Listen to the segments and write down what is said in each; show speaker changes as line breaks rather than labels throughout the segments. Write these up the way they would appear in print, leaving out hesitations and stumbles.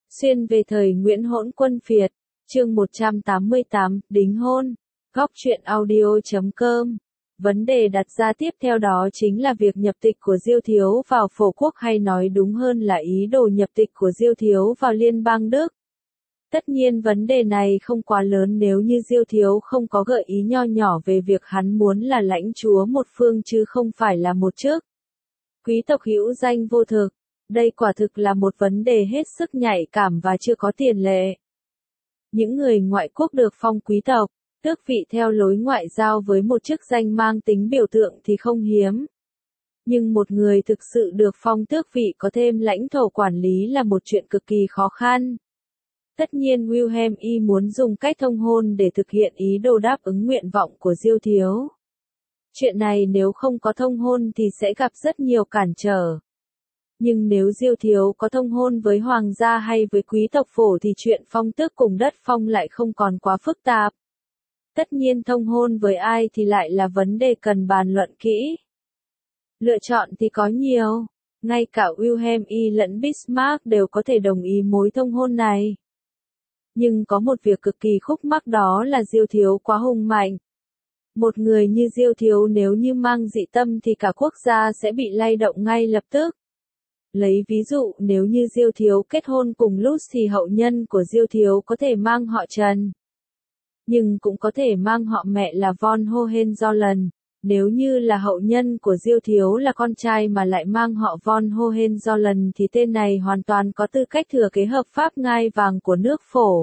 Xuyên về thời Nguyễn Hỗn Quân Phiệt, chương 188, đính hôn. Góc truyện audio.com. Vấn đề đặt ra tiếp theo đó chính là việc nhập tịch của Diêu Thiếu vào phổ quốc, hay nói đúng hơn là ý đồ nhập tịch của Diêu Thiếu vào Liên bang Đức. Tất nhiên vấn đề này không quá lớn nếu như Diêu Thiếu không có gợi ý nho nhỏ về việc hắn muốn là lãnh chúa một phương chứ không phải là một chức quý tộc hữu danh vô thực. Đây quả thực là một vấn đề hết sức nhạy cảm và chưa có tiền lệ. Những người ngoại quốc được phong quý tộc, tước vị theo lối ngoại giao với một chức danh mang tính biểu tượng thì không hiếm. Nhưng một người thực sự được phong tước vị có thêm lãnh thổ quản lý là một chuyện cực kỳ khó khăn. Tất nhiên Wilhelm Y muốn dùng cách thông hôn để thực hiện ý đồ đáp ứng nguyện vọng của Diêu Thiếu. Chuyện này nếu không có thông hôn thì sẽ gặp rất nhiều cản trở. Nhưng nếu Diêu Thiếu có thông hôn với hoàng gia hay với quý tộc phổ thì chuyện phong tước cùng đất phong lại không còn quá phức tạp. Tất nhiên thông hôn với ai thì lại là vấn đề cần bàn luận kỹ. Lựa chọn thì có nhiều. Ngay cả Wilhelm Y lẫn Bismarck đều có thể đồng ý mối thông hôn này. Nhưng có một việc cực kỳ khúc mắc, đó là Diêu Thiếu quá hùng mạnh. Một người như Diêu Thiếu nếu như mang dị tâm thì cả quốc gia sẽ bị lay động ngay lập tức. Lấy ví dụ, nếu như Diêu Thiếu kết hôn cùng Lutz thì hậu nhân của Diêu Thiếu có thể mang họ Trần. Nhưng cũng có thể mang họ mẹ là von Hohenzollern. Nếu như là hậu nhân của Diêu Thiếu là con trai mà lại mang họ von Hohenzollern thì tên này hoàn toàn có tư cách thừa kế hợp pháp ngai vàng của nước phổ.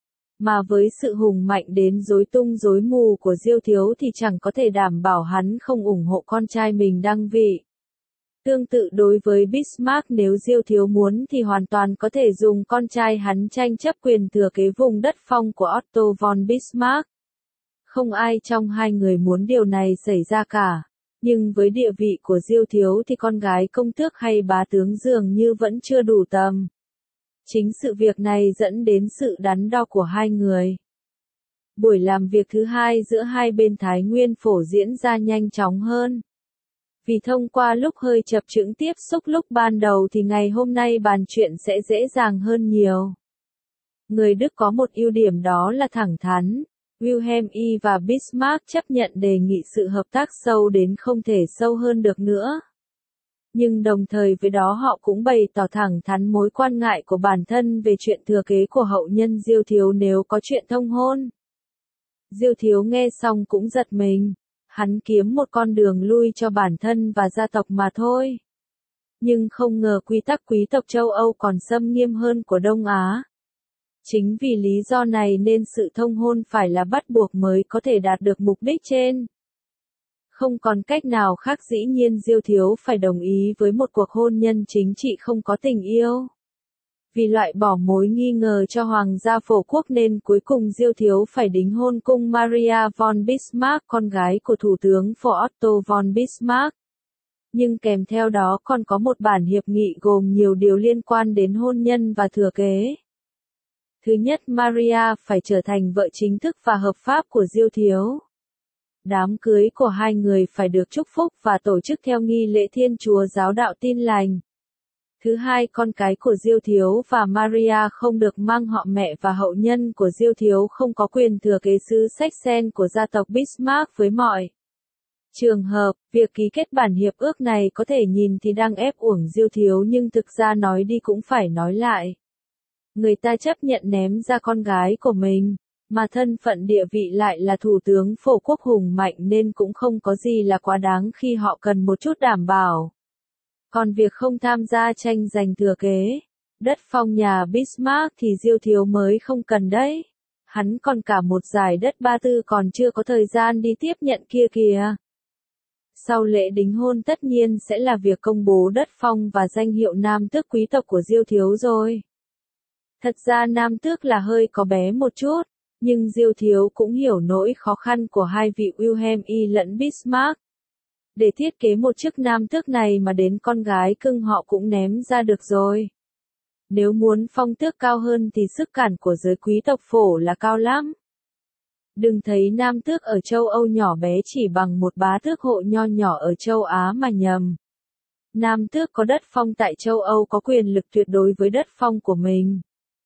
Mà với sự hùng mạnh đến rối tung rối mù của Diêu Thiếu thì chẳng có thể đảm bảo hắn không ủng hộ con trai mình đăng vị. Tương tự đối với Bismarck, nếu Diêu Thiếu muốn thì hoàn toàn có thể dùng con trai hắn tranh chấp quyền thừa kế vùng đất phong của Otto von Bismarck. Không ai trong hai người muốn điều này xảy ra cả. Nhưng với địa vị của Diêu Thiếu thì con gái công tước hay bá tướng dường như vẫn chưa đủ tầm. Chính sự việc này dẫn đến sự đắn đo của hai người. Buổi làm việc thứ hai giữa hai bên Thái Nguyên phổ diễn ra nhanh chóng hơn. Vì thông qua lúc hơi chập chững tiếp xúc lúc ban đầu thì ngày hôm nay bàn chuyện sẽ dễ dàng hơn nhiều. Người Đức có một ưu điểm, đó là thẳng thắn. Wilhelm Y và Bismarck chấp nhận đề nghị sự hợp tác sâu đến không thể sâu hơn được nữa. Nhưng đồng thời với đó họ cũng bày tỏ thẳng thắn mối quan ngại của bản thân về chuyện thừa kế của hậu nhân Diêu Thiếu nếu có chuyện thông hôn. Diêu Thiếu nghe xong cũng giật mình. Hắn kiếm một con đường lui cho bản thân và gia tộc mà thôi. Nhưng không ngờ quy tắc quý tộc châu Âu còn xâm nghiêm hơn của Đông Á. Chính vì lý do này nên sự thông hôn phải là bắt buộc mới có thể đạt được mục đích trên. Không còn cách nào khác, dĩ nhiên Diêu Thiếu phải đồng ý với một cuộc hôn nhân chính trị không có tình yêu. Vì loại bỏ mối nghi ngờ cho hoàng gia phổ quốc nên cuối cùng Diêu Thiếu phải đính hôn cung Maria von Bismarck, con gái của thủ tướng phổ Otto von Bismarck. Nhưng kèm theo đó còn có một bản hiệp nghị gồm nhiều điều liên quan đến hôn nhân và thừa kế. Thứ nhất, Maria phải trở thành vợ chính thức và hợp pháp của Diêu Thiếu. Đám cưới của hai người phải được chúc phúc và tổ chức theo nghi lễ Thiên Chúa giáo đạo Tin lành. Thứ hai, con cái của Diêu Thiếu và Maria không được mang họ mẹ và hậu nhân của Diêu Thiếu không có quyền thừa kế xứ Saxen của gia tộc Bismarck với mọi trường hợp. Việc ký kết bản hiệp ước này có thể nhìn thì đang ép uổng Diêu Thiếu, nhưng thực ra nói đi cũng phải nói lại. Người ta chấp nhận ném ra con gái của mình, mà thân phận địa vị lại là thủ tướng phổ quốc hùng mạnh nên cũng không có gì là quá đáng khi họ cần một chút đảm bảo. Còn việc không tham gia tranh giành thừa kế đất phong nhà Bismarck thì Diêu Thiếu mới không cần đấy. Hắn còn cả một dải đất Ba Tư còn chưa có thời gian đi tiếp nhận kia kìa. Sau lễ đính hôn tất nhiên sẽ là việc công bố đất phong và danh hiệu nam tước quý tộc của Diêu Thiếu rồi. Thật ra nam tước là hơi có bé một chút, nhưng Diêu Thiếu cũng hiểu nỗi khó khăn của hai vị Wilhelm Y lẫn Bismarck. Để thiết kế một chức nam tước này mà đến con gái cưng họ cũng ném ra được rồi. Nếu muốn phong tước cao hơn thì sức cản của giới quý tộc phổ là cao lắm. Đừng thấy nam tước ở châu Âu nhỏ bé chỉ bằng một bá tước hộ nho nhỏ ở châu Á mà nhầm. Nam tước có đất phong tại châu Âu có quyền lực tuyệt đối với đất phong của mình.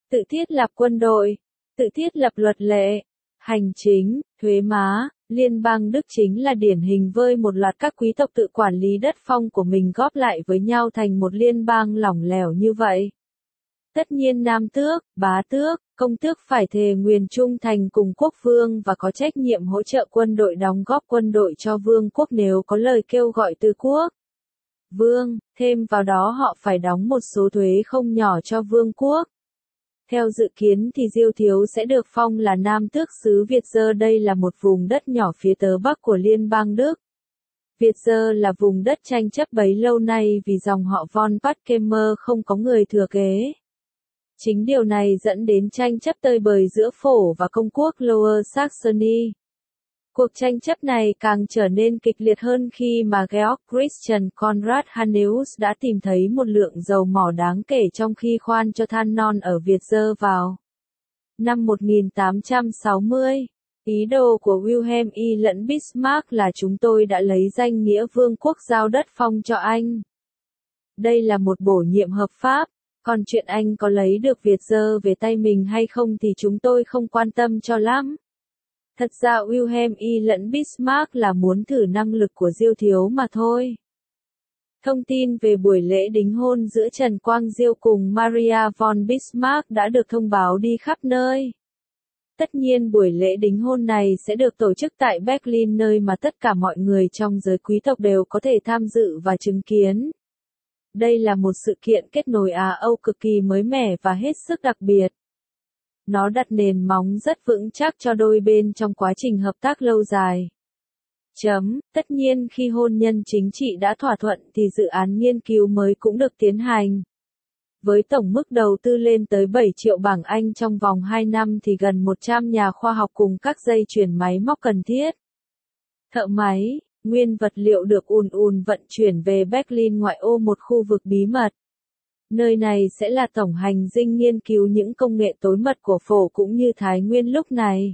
tự thiết lập quân đội, tự thiết lập luật lệ, hành chính, thuế má. Liên bang Đức chính là điển hình với một loạt các quý tộc tự quản lý đất phong của mình góp lại với nhau thành một liên bang lỏng lẻo như vậy. Tất nhiên nam tước, bá tước, công tước phải thề nguyền trung thành cùng quốc vương và có trách nhiệm hỗ trợ quân đội đóng góp quân đội cho vương quốc nếu có lời kêu gọi từ quốc vương, thêm vào đó họ phải đóng một số thuế không nhỏ cho vương quốc. Theo dự kiến thì Diêu Thiếu sẽ được phong là Nam Tước xứ Việt Giơ, đây là một vùng đất nhỏ phía tớ bắc của Liên bang Đức. Việt Giơ là vùng đất tranh chấp bấy lâu nay vì dòng họ von Puttkamer không có người thừa kế. Chính điều này dẫn đến tranh chấp tơi bời giữa phổ và công quốc Lower Saxony. Cuộc tranh chấp này càng trở nên kịch liệt hơn khi mà Georg Christian Conrad Hanneus đã tìm thấy một lượng dầu mỏ đáng kể trong khi khoan cho than non ở Việt Giơ vào năm 1860. Ý đồ của Wilhelm I lẫn Bismarck là chúng tôi đã lấy danh nghĩa vương quốc giao đất phong cho anh. Đây là một bổ nhiệm hợp pháp, còn chuyện anh có lấy được Việt Giơ về tay mình hay không thì chúng tôi không quan tâm cho lắm. Thật ra Wilhelm I lẫn Bismarck là muốn thử năng lực của Diêu Thiếu mà thôi. Thông tin về buổi lễ đính hôn giữa Trần Quang Diêu cùng Maria von Bismarck đã được thông báo đi khắp nơi. Tất nhiên buổi lễ đính hôn này sẽ được tổ chức tại Berlin, nơi mà tất cả mọi người trong giới quý tộc đều có thể tham dự và chứng kiến. Đây là một sự kiện kết nối Á-Âu cực kỳ mới mẻ và hết sức đặc biệt. Nó đặt nền móng rất vững chắc cho đôi bên trong quá trình hợp tác lâu dài. Tất nhiên khi hôn nhân chính trị đã thỏa thuận thì dự án nghiên cứu mới cũng được tiến hành. Với tổng mức đầu tư lên tới 7 triệu bảng Anh trong vòng 2 năm thì gần 100 nhà khoa học cùng các dây chuyền máy móc cần thiết. Thợ máy, nguyên vật liệu được ùn vận chuyển về Berlin, ngoại ô một khu vực bí mật. Nơi này sẽ là tổng hành dinh nghiên cứu những công nghệ tối mật của phổ cũng như Thái Nguyên lúc này.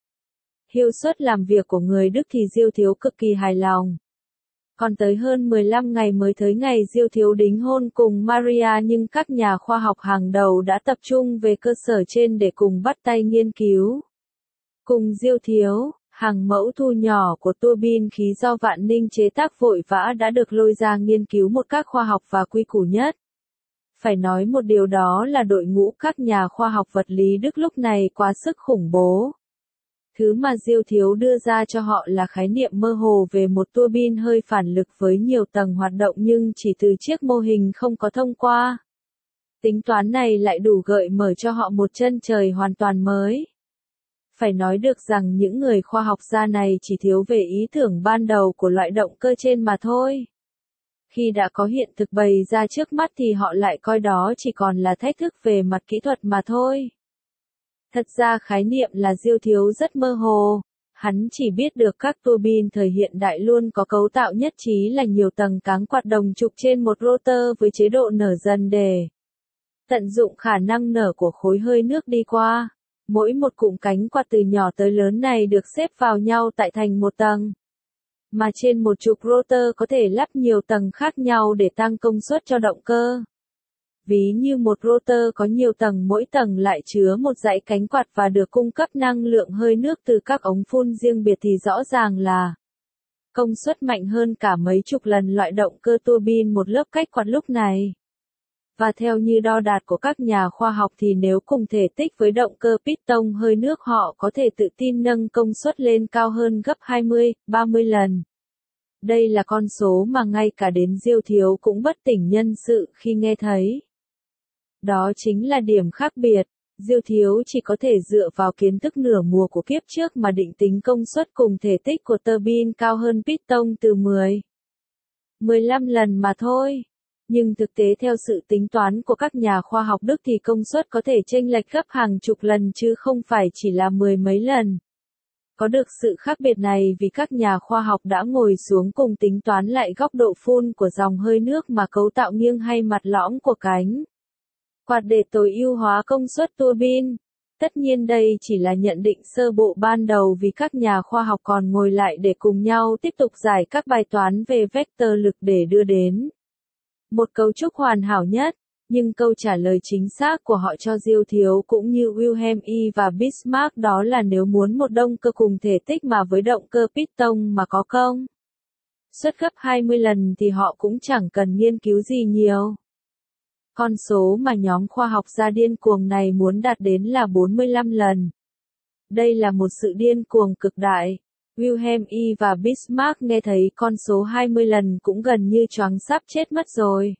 Hiệu suất làm việc của người Đức thì Diêu Thiếu cực kỳ hài lòng. Còn tới hơn 15 ngày mới tới ngày Diêu Thiếu đính hôn cùng Maria, nhưng các nhà khoa học hàng đầu đã tập trung về cơ sở trên để cùng bắt tay nghiên cứu. Cùng Diêu Thiếu, hàng mẫu thu nhỏ của tua bin khí do Vạn Ninh chế tác vội vã đã được lôi ra nghiên cứu một cách khoa học và quy củ nhất. Phải nói một điều đó là đội ngũ các nhà khoa học vật lý Đức lúc này quá sức khủng bố. Thứ mà Diêu Thiếu đưa ra cho họ là khái niệm mơ hồ về một tua bin hơi phản lực với nhiều tầng hoạt động nhưng chỉ từ chiếc mô hình không có thông qua. Tính toán này lại đủ gợi mở cho họ một chân trời hoàn toàn mới. Phải nói được rằng những người khoa học gia này chỉ thiếu về ý tưởng ban đầu của loại động cơ trên mà thôi. Khi đã có hiện thực bày ra trước mắt thì họ lại coi đó chỉ còn là thách thức về mặt kỹ thuật mà thôi. Thật ra khái niệm là Diêu Thiếu rất mơ hồ. Hắn chỉ biết được các tua bin thời hiện đại luôn có cấu tạo nhất trí là nhiều tầng cáng quạt đồng trục trên một rotor với chế độ nở dần để tận dụng khả năng nở của khối hơi nước đi qua. Mỗi một cụm cánh quạt từ nhỏ tới lớn này được xếp vào nhau tại thành một tầng. Mà trên một trục rotor có thể lắp nhiều tầng khác nhau để tăng công suất cho động cơ. Ví như một rotor có nhiều tầng, mỗi tầng lại chứa một dãy cánh quạt và được cung cấp năng lượng hơi nước từ các ống phun riêng biệt thì rõ ràng là công suất mạnh hơn cả mấy chục lần loại động cơ tua bin một lớp cách quạt lúc này. Và theo như đo đạt của các nhà khoa học thì nếu cùng thể tích với động cơ piston hơi nước họ có thể tự tin nâng công suất lên cao hơn gấp 20, 30 lần. Đây là con số mà ngay cả đến Diêu Thiếu cũng bất tỉnh nhân sự khi nghe thấy. Đó chính là điểm khác biệt. Diêu Thiếu chỉ có thể dựa vào kiến thức nửa mùa của kiếp trước mà định tính công suất cùng thể tích của tơ bin cao hơn piston từ 15 lần mà thôi. Nhưng thực tế theo sự tính toán của các nhà khoa học Đức thì công suất có thể chênh lệch gấp hàng chục lần chứ không phải chỉ là 10 mấy lần. Có được sự khác biệt này vì các nhà khoa học đã ngồi xuống cùng tính toán lại góc độ phun của dòng hơi nước mà cấu tạo nghiêng hay mặt lõm của cánh quạt để tối ưu hóa công suất tua bin. Tất nhiên đây chỉ là nhận định sơ bộ ban đầu vì các nhà khoa học còn ngồi lại để cùng nhau tiếp tục giải các bài toán về vector lực để đưa đến một cấu trúc hoàn hảo nhất. Nhưng câu trả lời chính xác của họ cho Diêu Thiếu cũng như Wilhelm E và Bismarck đó là nếu muốn một động cơ cùng thể tích mà với động cơ piston mà có công suất gấp 20 lần thì họ cũng chẳng cần nghiên cứu gì nhiều. Con số mà nhóm khoa học gia điên cuồng này muốn đạt đến là 45 lần. Đây là một sự điên cuồng cực đại. Wilhelm E và Bismarck nghe thấy con số 20 lần cũng gần như choáng sắp chết mất rồi.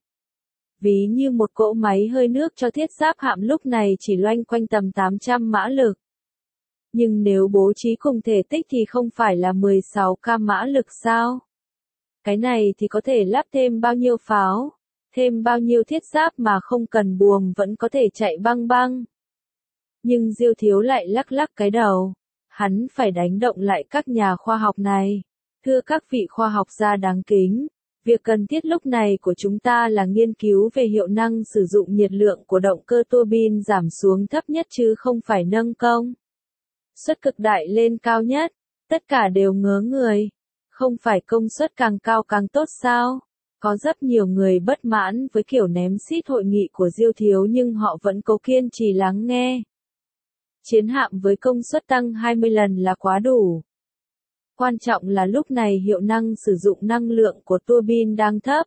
Ví như một cỗ máy hơi nước cho thiết giáp hạm lúc này chỉ loanh quanh tầm 800 mã lực. Nhưng nếu bố trí cùng thể tích thì không phải là 16k mã lực sao? Cái này thì có thể lắp thêm bao nhiêu pháo, thêm bao nhiêu thiết giáp mà không cần buồm vẫn có thể chạy băng băng. Nhưng Diêu Thiếu lại lắc lắc cái đầu. Hắn phải đánh động lại các nhà khoa học này. Thưa các vị khoa học gia đáng kính, việc cần thiết lúc này của chúng ta là nghiên cứu về hiệu năng sử dụng nhiệt lượng của động cơ tua bin giảm xuống thấp nhất chứ không phải nâng công suất cực đại lên cao nhất. Tất cả đều ngớ người. Không phải công suất càng cao càng tốt sao? Có rất nhiều người bất mãn với kiểu ném xít hội nghị của Diêu Thiếu nhưng họ vẫn cố kiên trì lắng nghe. Chiến hạm với công suất tăng 20 lần là quá đủ. Quan trọng là lúc này hiệu năng sử dụng năng lượng của tua bin đang thấp.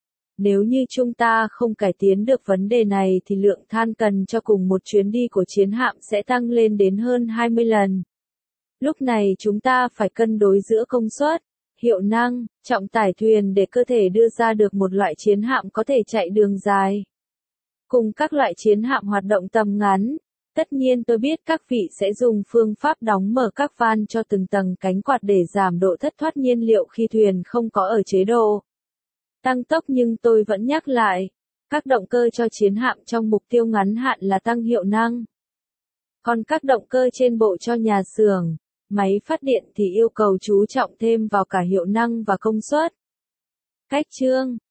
Nếu như chúng ta không cải tiến được vấn đề này thì lượng than cần cho cùng một chuyến đi của chiến hạm sẽ tăng lên đến hơn 20 lần. Lúc này chúng ta phải cân đối giữa công suất, hiệu năng, trọng tải thuyền để cơ thể đưa ra được một loại chiến hạm có thể chạy đường dài. Cùng các loại chiến hạm hoạt động tầm ngắn. Tất nhiên tôi biết các vị sẽ dùng phương pháp đóng mở các van cho từng tầng cánh quạt để giảm độ thất thoát nhiên liệu khi thuyền không có ở chế độ tăng tốc nhưng tôi vẫn nhắc lại, các động cơ cho chiến hạm trong mục tiêu ngắn hạn là tăng hiệu năng. Còn các động cơ trên bộ cho nhà xưởng, máy phát điện thì yêu cầu chú trọng thêm vào cả hiệu năng và công suất. Cách chương